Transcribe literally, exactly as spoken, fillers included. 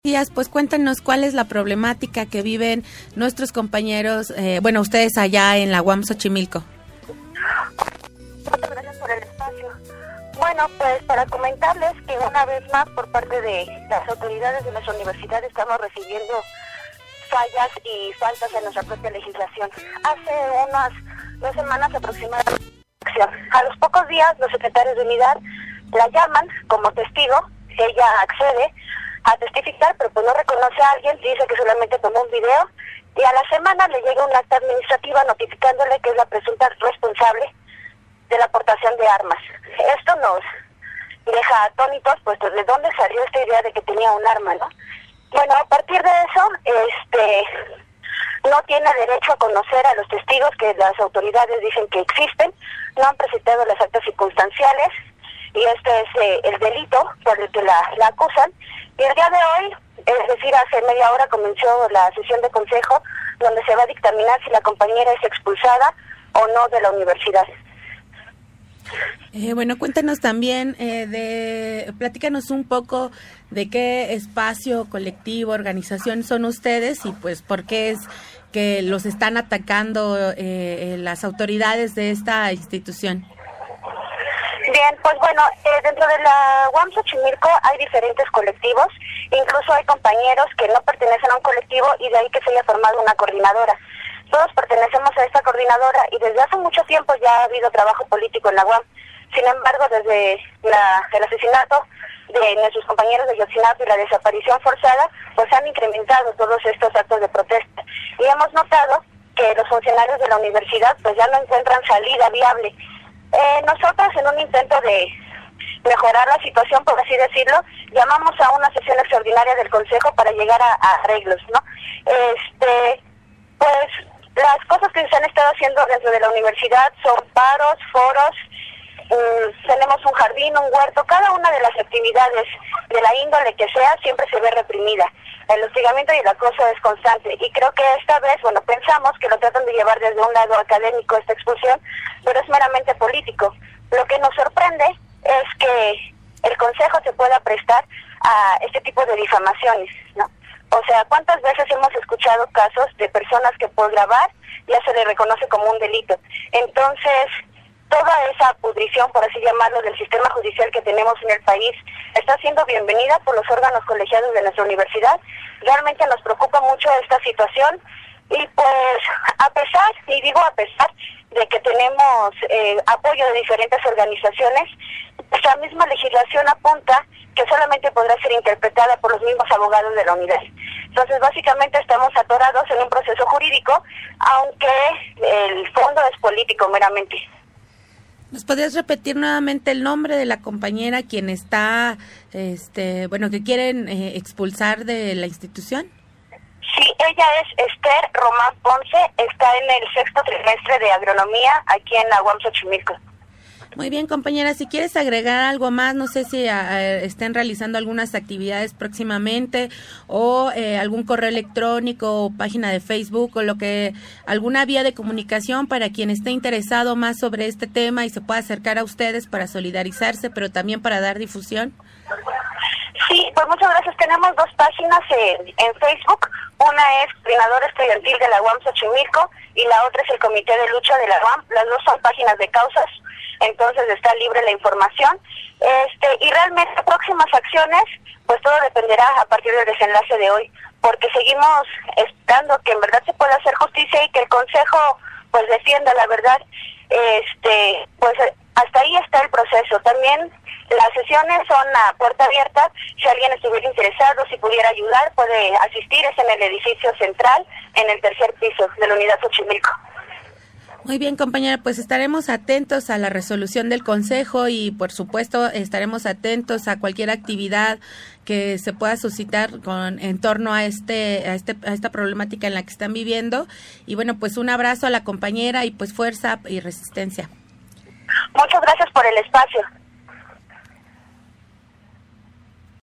Días, pues cuéntanos cuál es la problemática que viven nuestros compañeros, eh, bueno, ustedes allá en la U A M Xochimilco. Muchas gracias por el espacio. Bueno, pues para comentarles que una vez más por parte de las autoridades de nuestra universidad estamos recibiendo fallas y faltas en nuestra propia legislación. Hace unas dos semanas aproximadamente, a los pocos días los secretarios de unidad la llaman como testigo, ella accede a testificar, pero pues no reconoce a alguien, dice que solamente tomó un video, y a la semana le llega un acta administrativa notificándole que es la presunta responsable de la aportación de armas. Esto nos deja atónitos, pues de dónde salió esta idea de que tenía un arma, ¿no? Bueno, a partir de eso, este, no tiene derecho a conocer a los testigos que las autoridades dicen que existen, no han presentado las actas circunstanciales, y este es eh, el delito por el que la, la acusan. Y el día de hoy, es decir, hace media hora comenzó la sesión de consejo donde se va a dictaminar si la compañera es expulsada o no de la universidad. Eh, bueno, cuéntanos también, eh, de, platícanos un poco de qué espacio, colectivo, organización son ustedes y pues por qué es que los están atacando eh, las autoridades de esta institución. Bien, pues bueno, eh, dentro de la U A M Xochimilco hay diferentes colectivos, incluso hay compañeros que no pertenecen a un colectivo y de ahí que se haya formado una coordinadora. Todos pertenecemos a esta coordinadora y desde hace mucho tiempo ya ha habido trabajo político en la U A M. Sin embargo, desde la, el asesinato de nuestros compañeros de Yotzinapa y la desaparición forzada, pues se han incrementado todos estos actos de protesta. Y hemos notado que los funcionarios de la universidad pues ya no encuentran salida viable. Eh, nosotros, en un intento de mejorar la situación, por así decirlo, llamamos a una sesión extraordinaria del Consejo para llegar a, a arreglos, ¿no? Este, pues las cosas que se han estado haciendo dentro de la universidad son paros, foros, um, tenemos un jardín, un huerto, cada una de las actividades de la índole que sea siempre se ve reprimida. El hostigamiento y el acoso es constante y creo que esta vez, bueno, pensamos que lo tratan de llevar desde un lado académico esta expulsión, pero es meramente político. Lo que nos sorprende es que el Consejo se pueda prestar a este tipo de difamaciones, ¿no? O sea, ¿cuántas veces hemos escuchado casos de personas que por grabar ya se les reconoce como un delito? Entonces, toda esa pudrición, por así llamarlo, del sistema judicial que tenemos en el país está siendo bienvenida por los órganos colegiados de nuestra universidad. Realmente nos preocupa mucho esta situación y pues a pesar, y digo a pesar, de que tenemos eh, apoyo de diferentes organizaciones, esta misma legislación apunta que solamente podrá ser interpretada por los mismos abogados de la unidad. Entonces, básicamente estamos atorados en un proceso jurídico, aunque el fondo es político meramente. ¿Nos podrías repetir nuevamente el nombre de la compañera quien está, este, bueno, que quieren eh, expulsar de la institución? Sí, ella es Esther Román Ponce, está en el sexto trimestre de agronomía aquí en la U A M Xochimilco. Muy bien, compañera, si quieres agregar algo más, no sé si a, estén realizando algunas actividades próximamente o eh, algún correo electrónico o página de Facebook o lo que, alguna vía de comunicación para quien esté interesado más sobre este tema y se pueda acercar a ustedes para solidarizarse, pero también para dar difusión. Sí, pues muchas gracias. Tenemos dos páginas en, en Facebook. Una es Coordinadora Estudiantil de la U A M Xochimilco y la otra es el Comité de Lucha de la U A M. Las dos son páginas de causas, entonces está libre la información. Este, y realmente próximas acciones, pues todo dependerá a partir del desenlace de hoy, porque seguimos esperando que en verdad se pueda hacer justicia y que el Consejo pues defienda la verdad. Este, pues hasta ahí está el proceso. También las sesiones son a puerta abierta. Si alguien estuviera interesado, si pudiera ayudar, puede asistir. Es en el edificio central, en el tercer piso de la unidad Xochimilco. Muy bien, compañera, pues estaremos atentos a la resolución del Consejo y, por supuesto, estaremos atentos a cualquier actividad que se pueda suscitar con en torno a este a este a esta problemática en la que están viviendo. Y bueno, pues un abrazo a la compañera y pues fuerza y resistencia. Muchas gracias por el espacio.